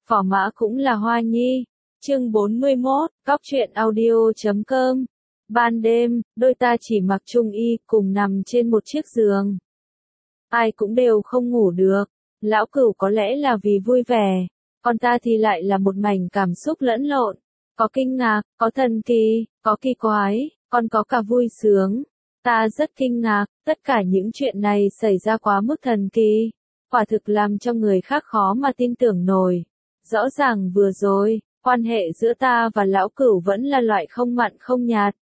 Phỏ mã cũng là hoa nhi. Chương 41, Cóc truyện audio.com. Ban đêm, đôi ta chỉ mặc chung y, cùng nằm trên một chiếc giường. Ai cũng đều không ngủ được. Lão Cửu có lẽ là vì vui vẻ, còn ta thì lại là một mảnh cảm xúc lẫn lộn. Có kinh ngạc, có thần kỳ, có kỳ quái, còn có cả vui sướng. Ta rất kinh ngạc, tất cả những chuyện này xảy ra quá mức thần kỳ. Quả thực làm cho người khác khó mà tin tưởng nổi. Rõ ràng vừa rồi, quan hệ giữa ta và Lão Cửu vẫn là loại không mặn không nhạt.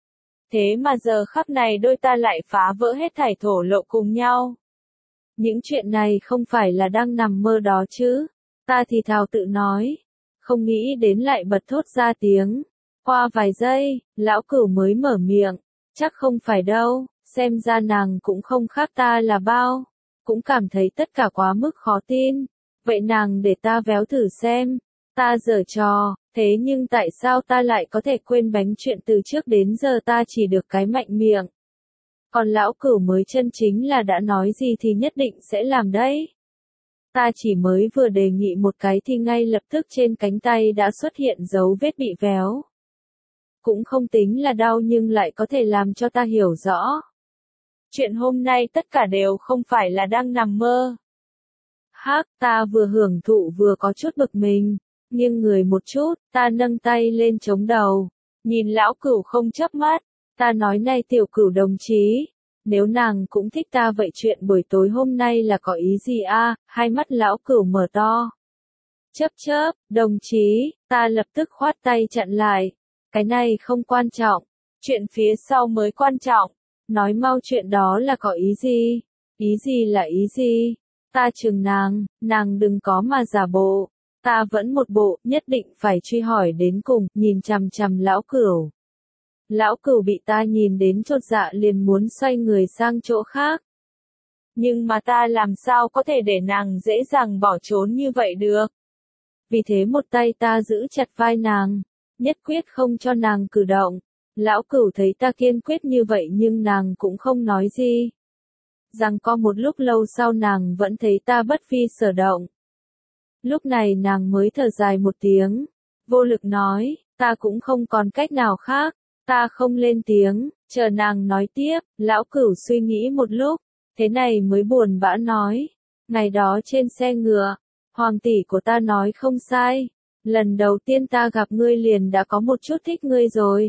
Thế mà giờ khắc này đôi ta lại phá vỡ hết thảy thổ lộ cùng nhau. Những chuyện này không phải là đang nằm mơ đó chứ. Ta thì thào tự nói. Không nghĩ đến lại bật thốt ra tiếng. Qua vài giây, Lão Cửu mới mở miệng. Chắc không phải đâu, xem ra nàng cũng không khác ta là bao. Cũng cảm thấy tất cả quá mức khó tin. Vậy nàng để ta véo thử xem. Ta giở trò, thế nhưng tại sao ta lại có thể quên bánh chuyện từ trước đến giờ ta chỉ được cái mạnh miệng. Còn Lão Cửu mới chân chính là đã nói gì thì nhất định sẽ làm đấy. Ta chỉ mới vừa đề nghị một cái thì ngay lập tức trên cánh tay đã xuất hiện dấu vết bị véo. Cũng không tính là đau nhưng lại có thể làm cho ta hiểu rõ. Chuyện hôm nay tất cả đều không phải là đang nằm mơ. Hắc, ta vừa hưởng thụ vừa có chút bực mình, nghiêng người một chút, ta nâng tay lên chống đầu, nhìn Lão Cửu không chớp mắt, ta nói này Tiểu Cửu đồng chí, nếu nàng cũng thích ta vậy chuyện buổi tối hôm nay là có ý gì a? Hai mắt Lão Cửu mở to. Chớp chớp, đồng chí, ta lập tức khoát tay chặn lại, cái này không quan trọng, chuyện phía sau mới quan trọng, nói mau chuyện đó là có ý gì? Ý gì là ý gì? Ta chừng nàng đừng có mà giả bộ. Ta vẫn một bộ, nhất định phải truy hỏi đến cùng, nhìn chằm chằm Lão Cửu. Lão Cửu bị ta nhìn đến chột dạ liền muốn xoay người sang chỗ khác. Nhưng mà ta làm sao có thể để nàng dễ dàng bỏ trốn như vậy được. Vì thế một tay ta giữ chặt vai nàng, nhất quyết không cho nàng cử động. Lão Cửu thấy ta kiên quyết như vậy nhưng nàng cũng không nói gì. Rằng có một lúc lâu sau nàng vẫn thấy ta bất phi sở động. Lúc này nàng mới thở dài một tiếng, vô lực nói, ta cũng không còn cách nào khác, ta không lên tiếng, chờ nàng nói tiếp. Lão Cửu suy nghĩ một lúc, thế này mới buồn bã nói, ngày đó trên xe ngựa, hoàng tỷ của ta nói không sai, lần đầu tiên ta gặp ngươi liền đã có một chút thích ngươi rồi.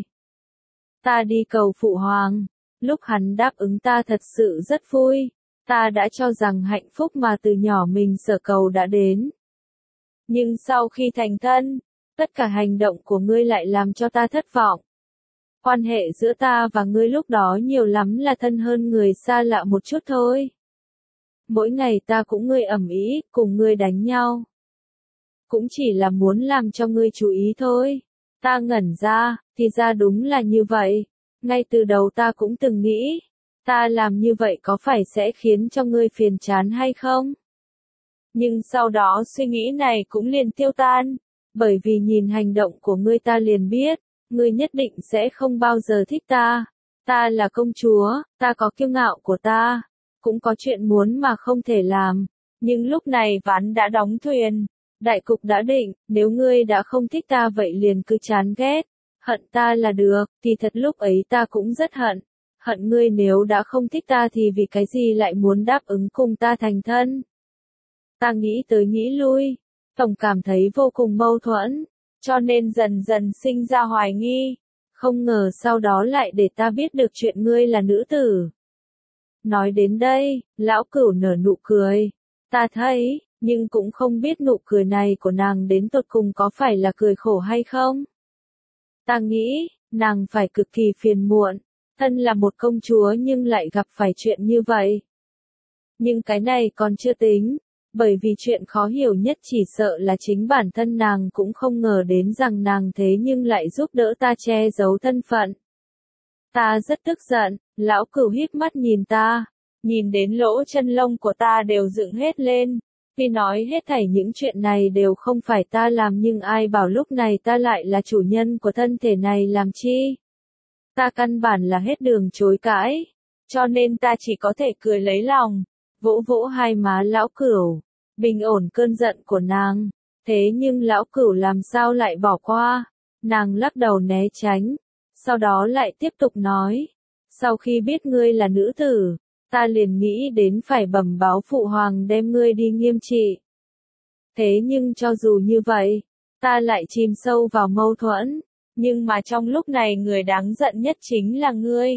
Ta đi cầu phụ hoàng, lúc hắn đáp ứng ta thật sự rất vui, ta đã cho rằng hạnh phúc mà từ nhỏ mình sở cầu đã đến. Nhưng sau khi thành thân, tất cả hành động của ngươi lại làm cho ta thất vọng. Quan hệ giữa ta và ngươi lúc đó nhiều lắm là thân hơn người xa lạ một chút thôi. Mỗi ngày ta cũng ngươi ầm ĩ, cùng ngươi đánh nhau. Cũng chỉ là muốn làm cho ngươi chú ý thôi. Ta ngẩn ra, thì ra đúng là như vậy. Ngay từ đầu ta cũng từng nghĩ, ta làm như vậy có phải sẽ khiến cho ngươi phiền chán hay không? Nhưng sau đó suy nghĩ này cũng liền tiêu tan, bởi vì nhìn hành động của ngươi ta liền biết, ngươi nhất định sẽ không bao giờ thích ta. Ta là công chúa, ta có kiêu ngạo của ta, cũng có chuyện muốn mà không thể làm, nhưng lúc này ván đã đóng thuyền, đại cục đã định, nếu ngươi đã không thích ta vậy liền cứ chán ghét, hận ta là được, thì thật lúc ấy ta cũng rất hận. Hận ngươi nếu đã không thích ta thì vì cái gì lại muốn đáp ứng cùng ta thành thân. Ta nghĩ tới nghĩ lui, tổng cảm thấy vô cùng mâu thuẫn, cho nên dần dần sinh ra hoài nghi, không ngờ sau đó lại để ta biết được chuyện ngươi là nữ tử. Nói đến đây, Lão Cửu nở nụ cười, ta thấy, nhưng cũng không biết nụ cười này của nàng đến tột cùng có phải là cười khổ hay không. Ta nghĩ, nàng phải cực kỳ phiền muộn, thân là một công chúa nhưng lại gặp phải chuyện như vậy. Nhưng cái này còn chưa tính. Bởi vì chuyện khó hiểu nhất chỉ sợ là chính bản thân nàng cũng không ngờ đến rằng nàng thế nhưng lại giúp đỡ ta che giấu thân phận. Ta rất tức giận, Lão Cửu híp mắt nhìn ta, nhìn đến lỗ chân lông của ta đều dựng hết lên, vì nói hết thảy những chuyện này đều không phải ta làm nhưng ai bảo lúc này ta lại là chủ nhân của thân thể này làm chi. Ta căn bản là hết đường chối cãi, cho nên ta chỉ có thể cười lấy lòng, vỗ vỗ hai má Lão Cửu. Bình ổn cơn giận của nàng, Thế nhưng lão cửu làm sao lại bỏ qua? Nàng lắc đầu né tránh, sau đó lại tiếp tục nói. Sau khi biết ngươi là nữ tử, ta liền nghĩ đến phải bẩm báo phụ hoàng đem ngươi đi nghiêm trị. Thế nhưng cho dù như vậy, ta lại chìm sâu vào mâu thuẫn, nhưng mà trong lúc này người đáng giận nhất chính là ngươi.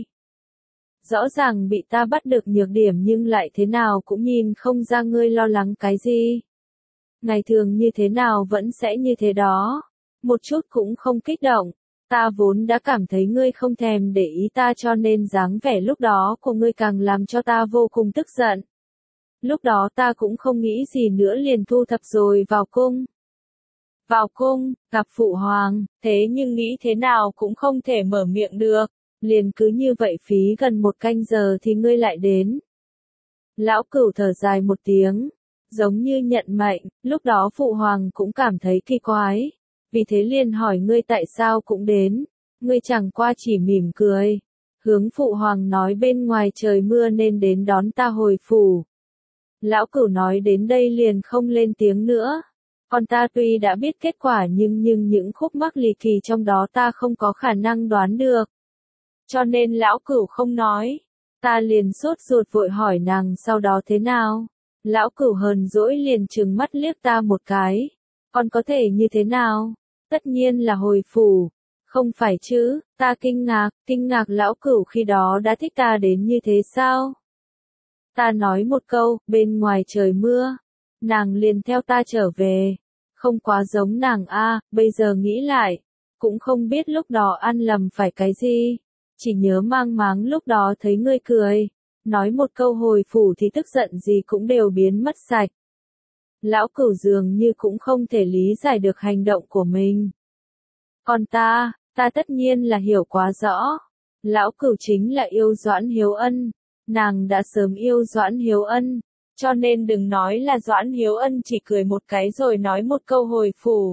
Rõ ràng bị ta bắt được nhược điểm nhưng lại thế nào cũng nhìn không ra ngươi lo lắng cái gì. Ngày thường như thế nào vẫn sẽ như thế đó, một chút cũng không kích động. Ta vốn đã cảm thấy ngươi không thèm để ý ta cho nên dáng vẻ lúc đó của ngươi càng làm cho ta vô cùng tức giận. Lúc đó ta cũng không nghĩ gì nữa liền thu thập rồi vào cung. Vào cung, gặp phụ hoàng, thế nhưng nghĩ thế nào cũng không thể mở miệng được. Liền cứ như vậy phí gần 1 canh giờ thì ngươi lại đến. Lão cửu thở dài một tiếng, giống như nhận mệnh, lúc đó phụ hoàng cũng cảm thấy kỳ quái. Vì thế liền hỏi ngươi tại sao cũng đến, ngươi chẳng qua chỉ mỉm cười. Hướng phụ hoàng nói bên ngoài trời mưa nên đến đón ta hồi phủ. Lão cửu nói đến đây liền không lên tiếng nữa. Còn ta tuy đã biết kết quả nhưng những khúc mắc ly kỳ trong đó ta không có khả năng đoán được. Cho nên lão cửu không nói. Ta liền sốt ruột vội hỏi nàng sau đó thế nào. Lão cửu hờn dỗi liền trừng mắt liếc ta một cái. Còn có thể như thế nào? Tất nhiên là hồi phủ. Không phải chứ, ta kinh ngạc lão cửu khi đó đã thích ta đến như thế sao? Ta nói một câu, bên ngoài trời mưa. Nàng liền theo ta trở về. Không quá giống nàng a, bây giờ nghĩ lại. Cũng không biết lúc đó ăn lầm phải cái gì. Chỉ nhớ mang máng lúc đó thấy ngươi cười. Nói một câu hồi phủ thì tức giận gì cũng đều biến mất sạch. Lão cửu dường như cũng không thể lý giải được hành động của mình. Còn ta tất nhiên là hiểu quá rõ. Lão cửu chính là yêu Doãn Hiếu Ân. Nàng đã sớm yêu Doãn Hiếu Ân. Cho nên đừng nói là Doãn Hiếu Ân chỉ cười một cái rồi nói một câu hồi phủ.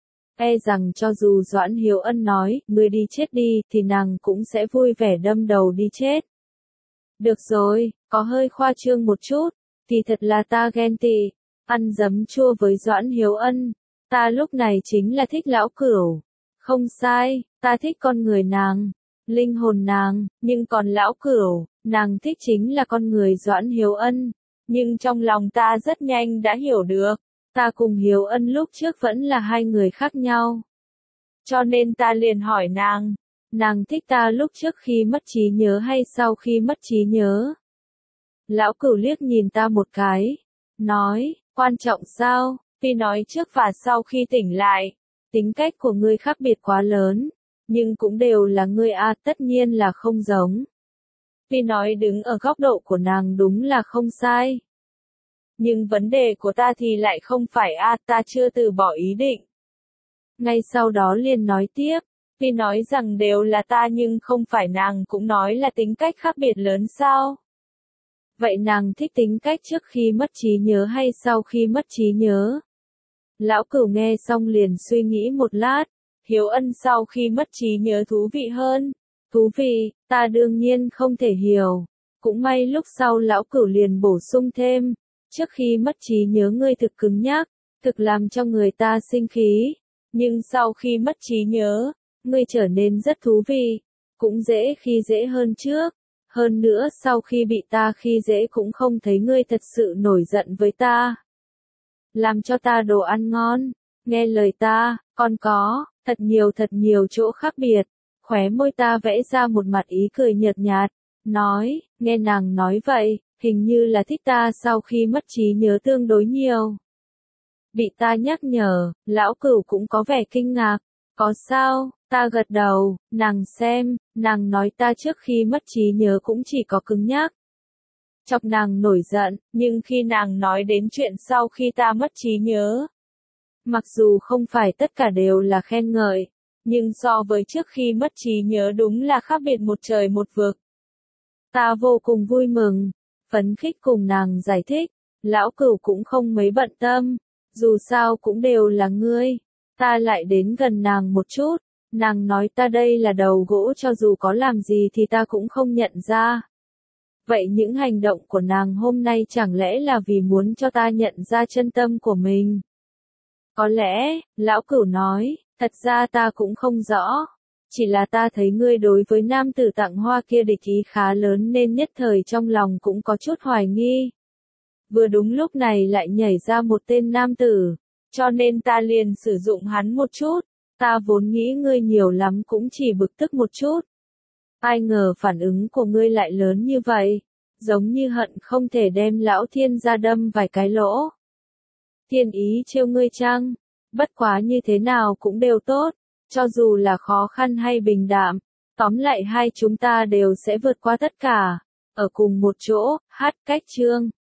E rằng cho dù Doãn Hiếu Ân nói, ngươi đi chết đi, thì nàng cũng sẽ vui vẻ đâm đầu đi chết. Được rồi, có hơi khoa trương một chút, thì thật là ta ghen tị, ăn giấm chua với Doãn Hiếu Ân. Ta lúc này chính là thích lão cửu. Không sai, ta thích con người nàng, linh hồn nàng, nhưng còn lão cửu, nàng thích chính là con người Doãn Hiếu Ân. Nhưng trong lòng ta rất nhanh đã hiểu được, ta cùng Hiếu Ân lúc trước vẫn là hai người khác nhau. Cho nên ta liền hỏi nàng thích ta lúc trước khi mất trí nhớ hay sau khi mất trí nhớ? Lão cửu liếc nhìn ta một cái, nói, quan trọng sao, tuy nói trước và sau khi tỉnh lại, tính cách của ngươi khác biệt quá lớn, nhưng cũng đều là ngươi a, tất nhiên là không giống. Tuy nói đứng ở góc độ của nàng đúng là không sai. Nhưng vấn đề của ta thì lại không phải a, ta chưa từ bỏ ý định. Ngay sau đó liền nói tiếp, tuy nói rằng đều là ta nhưng không phải nàng cũng nói là tính cách khác biệt lớn sao? Vậy nàng thích tính cách trước khi mất trí nhớ hay sau khi mất trí nhớ? Lão cửu nghe xong liền suy nghĩ một lát, Hiếu Ân sau khi mất trí nhớ thú vị hơn. Thú vị, ta đương nhiên không thể hiểu. Cũng may lúc sau lão cửu liền bổ sung thêm, trước khi mất trí nhớ ngươi thực cứng nhắc, thực làm cho người ta sinh khí. Nhưng sau khi mất trí nhớ, ngươi trở nên rất thú vị, cũng dễ khi dễ hơn trước. Hơn nữa sau khi bị ta khi dễ cũng không thấy ngươi thật sự nổi giận với ta. Làm cho ta đồ ăn ngon, nghe lời ta, còn có, thật nhiều chỗ khác biệt. Khóe môi ta vẽ ra một mặt ý cười nhợt nhạt, nói, nghe nàng nói vậy, hình như là thích ta sau khi mất trí nhớ tương đối nhiều. Bị ta nhắc nhở, lão cửu cũng có vẻ kinh ngạc, có sao, ta gật đầu, nàng xem, nàng nói ta trước khi mất trí nhớ cũng chỉ có cứng nhắc. Chọc nàng nổi giận, nhưng khi nàng nói đến chuyện sau khi ta mất trí nhớ, mặc dù không phải tất cả đều là khen ngợi, nhưng so với trước khi mất trí nhớ đúng là khác biệt một trời một vực. Ta vô cùng vui mừng, phấn khích cùng nàng giải thích, lão cửu cũng không mấy bận tâm, dù sao cũng đều là ngươi. Ta lại đến gần nàng một chút, nàng nói ta đây là đầu gỗ cho dù có làm gì thì ta cũng không nhận ra. Vậy những hành động của nàng hôm nay chẳng lẽ là vì muốn cho ta nhận ra chân tâm của mình? Có lẽ, lão cửu nói, thật ra ta cũng không rõ. Chỉ là ta thấy ngươi đối với nam tử tặng hoa kia địch ý khá lớn nên nhất thời trong lòng cũng có chút hoài nghi. Vừa đúng lúc này lại nhảy ra một tên nam tử, cho nên ta liền sử dụng hắn một chút. Ta vốn nghĩ ngươi nhiều lắm cũng chỉ bực tức một chút. Ai ngờ phản ứng của ngươi lại lớn như vậy, giống như hận không thể đem lão thiên ra đâm vài cái lỗ. Thiên ý trêu ngươi chăng? Bất quá như thế nào cũng đều tốt, cho dù là khó khăn hay bình đạm, tóm lại hai chúng ta đều sẽ vượt qua tất cả, ở cùng một chỗ, hát cách chương.